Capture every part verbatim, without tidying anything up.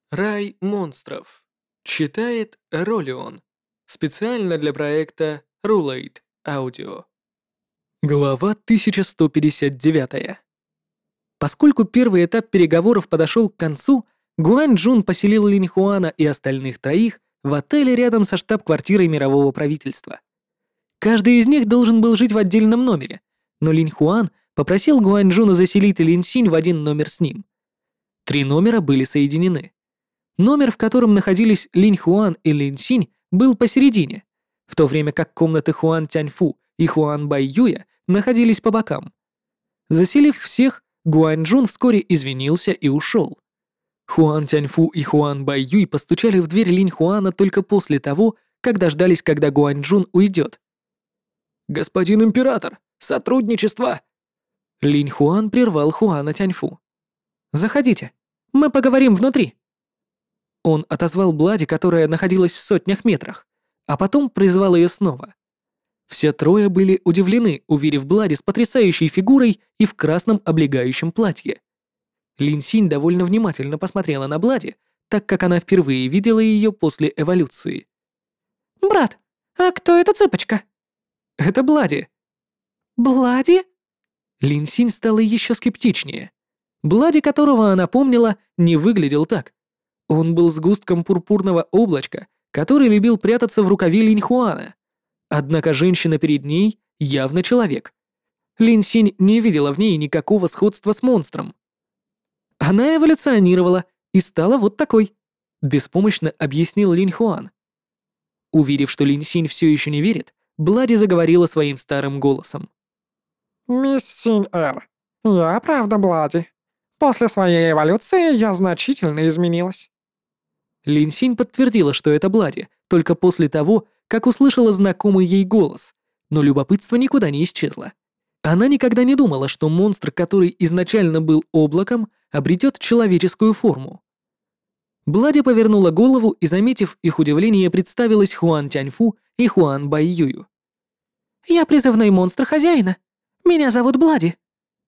Рай монстров. Читает Ролион. Специально для проекта Rulate Audio. Глава тысяча сто пятьдесят девять. Поскольку первый этап переговоров подошел к концу, Гуань Джун поселил Линь Хуана и остальных троих в отеле рядом со штаб-квартирой мирового правительства. Каждый из них должен был жить в отдельном номере, но Линь Хуан попросил Гуань Джуна заселить Лин Синь в один номер с ним. Три номера были соединены. Номер, в котором находились Линь Хуан и Лин Синь, был посередине, в то время как комнаты Хуан Тяньфу и Хуан Бай Юя находились по бокам. Заселив всех, Гуань Джун вскоре извинился и ушел. Хуан Тяньфу и Хуан Бай Юй постучали в дверь Линь Хуана только после того, как дождались, когда Гуань Джун уйдет. «Господин император, сотрудничество!» Линь Хуан прервал Хуана Тяньфу. «Заходите, мы поговорим внутри». Он отозвал Блади, которая находилась в сотнях метрах, а потом призвал ее снова. Все трое были удивлены, увидев Блади с потрясающей фигурой и в красном облегающем платье. Лин Синь довольно внимательно посмотрела на Блади, так как она впервые видела ее после эволюции. «Брат, а кто эта цыпочка?» «Это Блади». «Блади?» Лин Синь стала еще скептичнее. Блади, которого она помнила, не выглядел так. Он был сгустком пурпурного облачка, который любил прятаться в рукаве Линь Хуана. Однако женщина перед ней явно человек. Лин Синь не видела в ней никакого сходства с монстром. Она эволюционировала и стала вот такой, беспомощно объяснил Линь Хуан. Увидев, что Лин Синь все еще не верит, Блади заговорила своим старым голосом. «Мисс Синь-Эр, я правда Блади. После своей эволюции я значительно изменилась». Лин Синь подтвердила, что это Блади, только после того, как услышала знакомый ей голос, но любопытство никуда не исчезло. Она никогда не думала, что монстр, который изначально был облаком, обретет человеческую форму. Блади повернула голову и, заметив их удивление, представилась Хуан Тяньфу и Хуан Бай Юю. «Я призывной монстр хозяина. Меня зовут Блади».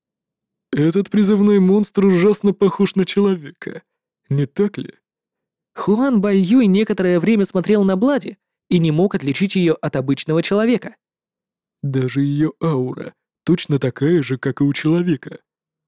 «Этот призывной монстр ужасно похож на человека, не так ли?» Хуан Бай Юй некоторое время смотрел на Блади и не мог отличить ее от обычного человека. «Даже ее аура точно такая же, как и у человека».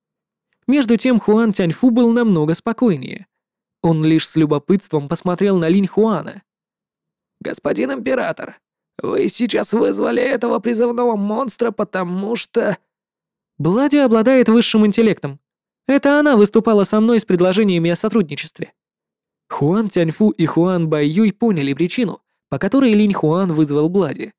Между тем Хуан Тяньфу был намного спокойнее. Он лишь с любопытством посмотрел на Линь Хуана. «Господин император, вы сейчас вызвали этого призывного монстра, потому что...» Блади обладает высшим интеллектом. Это она выступала со мной с предложениями о сотрудничестве. Хуан Тяньфу и Хуан Бай Юй поняли причину, по которой Линь Хуан вызвал Блади.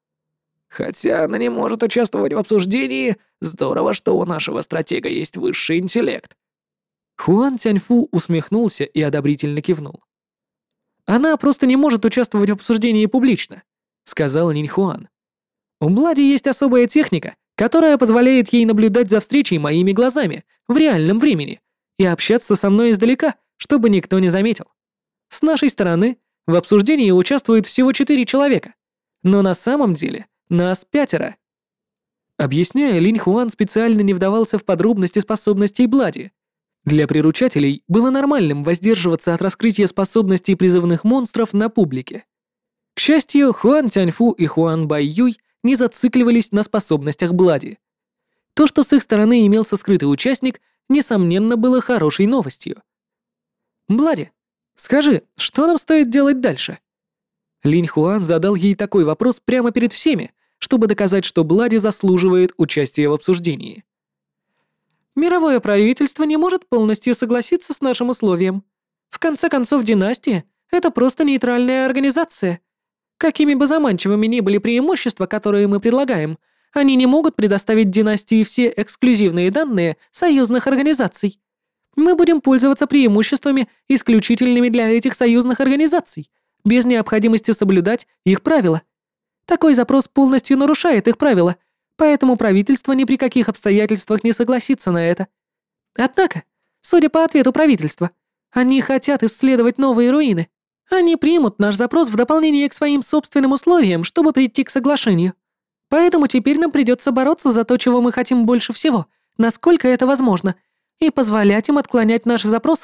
Хотя она не может участвовать в обсуждении, здорово, что у нашего стратега есть высший интеллект. Хуан Тяньфу усмехнулся и одобрительно кивнул. Она просто не может участвовать в обсуждении публично, сказал Линь Хуан. У Блади есть особая техника, которая позволяет ей наблюдать за встречей моими глазами в реальном времени и общаться со мной издалека, чтобы никто не заметил. С нашей стороны в обсуждении участвует всего четыре человека, но на самом деле нас пятеро. Объясняя, Линь Хуан специально не вдавался в подробности способностей Блади. Для приручателей было нормальным воздерживаться от раскрытия способностей призывных монстров на публике. К счастью, Хуан Тяньфу и Хуан Бай Юй не зацикливались на способностях Блади. То, что с их стороны имелся скрытый участник, несомненно, было хорошей новостью. «Блади, скажи, что нам стоит делать дальше?» Линь Хуан задал ей такой вопрос прямо перед всеми, чтобы доказать, что Блади заслуживает участия в обсуждении. «Мировое правительство не может полностью согласиться с нашим условием. В конце концов, династия — это просто нейтральная организация. Какими бы заманчивыми ни были преимущества, которые мы предлагаем, они не могут предоставить династии все эксклюзивные данные союзных организаций. Мы будем пользоваться преимуществами, исключительными для этих союзных организаций, без необходимости соблюдать их правила. Такой запрос полностью нарушает их правила, поэтому правительство ни при каких обстоятельствах не согласится на это. Однако, судя по ответу правительства, они хотят исследовать новые руины. Они примут наш запрос в дополнение к своим собственным условиям, чтобы прийти к соглашению. Поэтому теперь нам придется бороться за то, чего мы хотим больше всего, насколько это возможно, и позволять им отклонять наши запросы,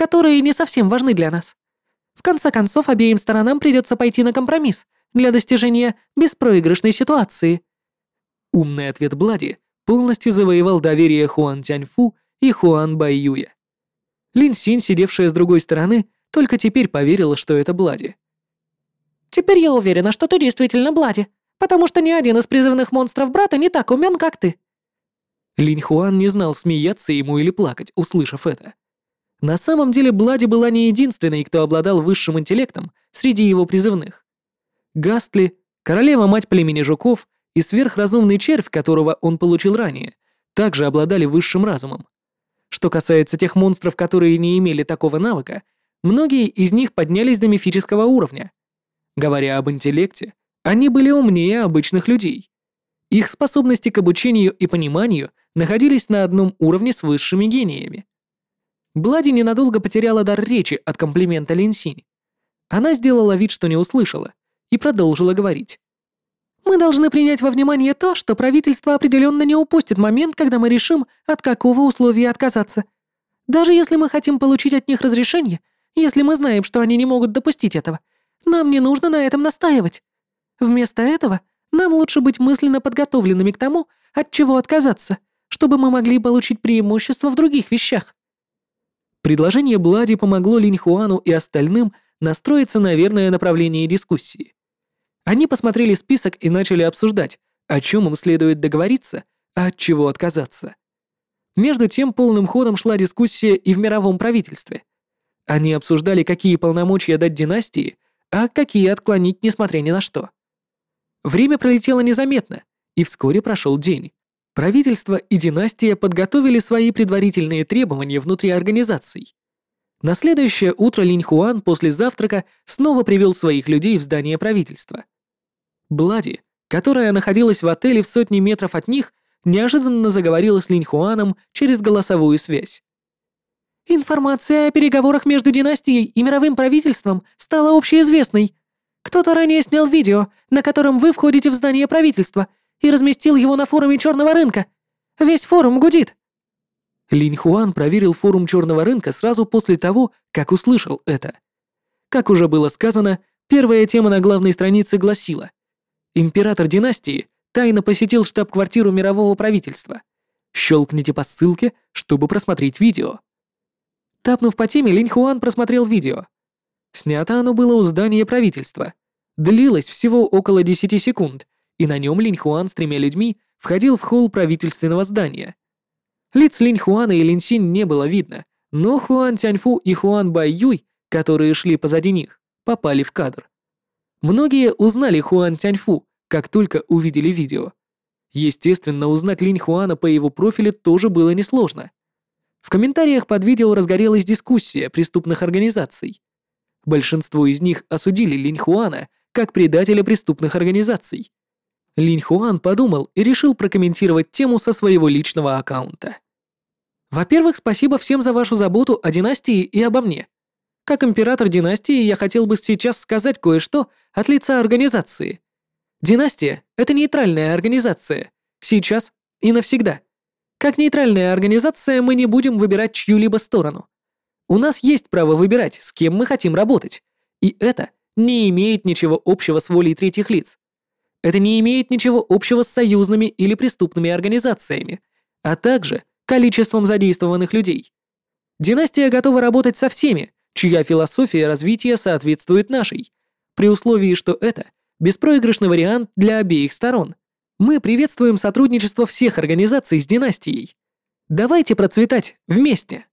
которые не совсем важны для нас. В конце концов, обеим сторонам придется пойти на компромисс для достижения беспроигрышной ситуации». Умный ответ Блади полностью завоевал доверие Хуан Тяньфу и Хуан Байюя. Лин Синь, сидевшая с другой стороны, только теперь поверила, что это Блади. «Теперь я уверена, что ты действительно Блади, потому что ни один из призывных монстров брата не так умен, как ты». Линь Хуан не знал, смеяться ему или плакать, услышав это. На самом деле Блади была не единственной, кто обладал высшим интеллектом среди его призывных. Гастли, королева-мать племени жуков и сверхразумный червь, которого он получил ранее, также обладали высшим разумом. Что касается тех монстров, которые не имели такого навыка, многие из них поднялись до мифического уровня. Говоря об интеллекте, они были умнее обычных людей. Их способности к обучению и пониманию находились на одном уровне с высшими гениями. Блади ненадолго потеряла дар речи от комплимента Лин Синь. Она сделала вид, что не услышала, и продолжила говорить. «Мы должны принять во внимание то, что правительство определенно не упустит момент, когда мы решим, от какого условия отказаться. Даже если мы хотим получить от них разрешение, если мы знаем, что они не могут допустить этого, нам не нужно на этом настаивать. Вместо этого нам лучше быть мысленно подготовленными к тому, от чего отказаться, чтобы мы могли получить преимущество в других вещах». Предложение Блади помогло Линь Хуану и остальным настроиться на верное направление дискуссии. Они посмотрели список и начали обсуждать, о чем им следует договориться, а от чего отказаться. Между тем полным ходом шла дискуссия и в мировом правительстве. Они обсуждали, какие полномочия дать династии, а какие отклонить, несмотря ни на что. Время пролетело незаметно, и вскоре прошел день. Правительство и династия подготовили свои предварительные требования внутри организаций. На следующее утро Линь Хуан после завтрака снова привел своих людей в здание правительства. Блади, которая находилась в отеле в сотне метров от них, неожиданно заговорила с Линь Хуаном через голосовую связь. «Информация о переговорах между династией и мировым правительством стала общеизвестной. Кто-то ранее снял видео, на котором вы входите в здание правительства, и разместил его на форуме черного рынка. Весь форум гудит». Линь Хуан проверил форум черного рынка сразу после того, как услышал это. Как уже было сказано, первая тема на главной странице гласила: «Император династии тайно посетил штаб-квартиру мирового правительства. Щелкните по ссылке, чтобы просмотреть видео». Тапнув по теме, Линь Хуан просмотрел видео. Снято оно было у здания правительства. Длилось всего около десяти секунд, и на нем Линь Хуан с тремя людьми входил в холл правительственного здания. Лиц Линь Хуана и Лин Синь не было видно, но Хуан Тяньфу и Хуан Байюй, которые шли позади них, попали в кадр. Многие узнали Хуан Тяньфу, как только увидели видео. Естественно, узнать Линь Хуана по его профилю тоже было несложно. В комментариях под видео разгорелась дискуссия преступных организаций. Большинство из них осудили Линь Хуана как предателя преступных организаций. Линь Хуан подумал и решил прокомментировать тему со своего личного аккаунта. «Во-первых, спасибо всем за вашу заботу о династии и обо мне. Как император династии я хотел бы сейчас сказать кое-что от лица организации. Династия — это нейтральная организация, сейчас и навсегда. Как нейтральная организация мы не будем выбирать чью-либо сторону. У нас есть право выбирать, с кем мы хотим работать, и это не имеет ничего общего с волей третьих лиц. Это не имеет ничего общего с союзными или преступными организациями, а также количеством задействованных людей. Династия готова работать со всеми, чья философия развития соответствует нашей, при условии, что это беспроигрышный вариант для обеих сторон. Мы приветствуем сотрудничество всех организаций с династией. Давайте процветать вместе.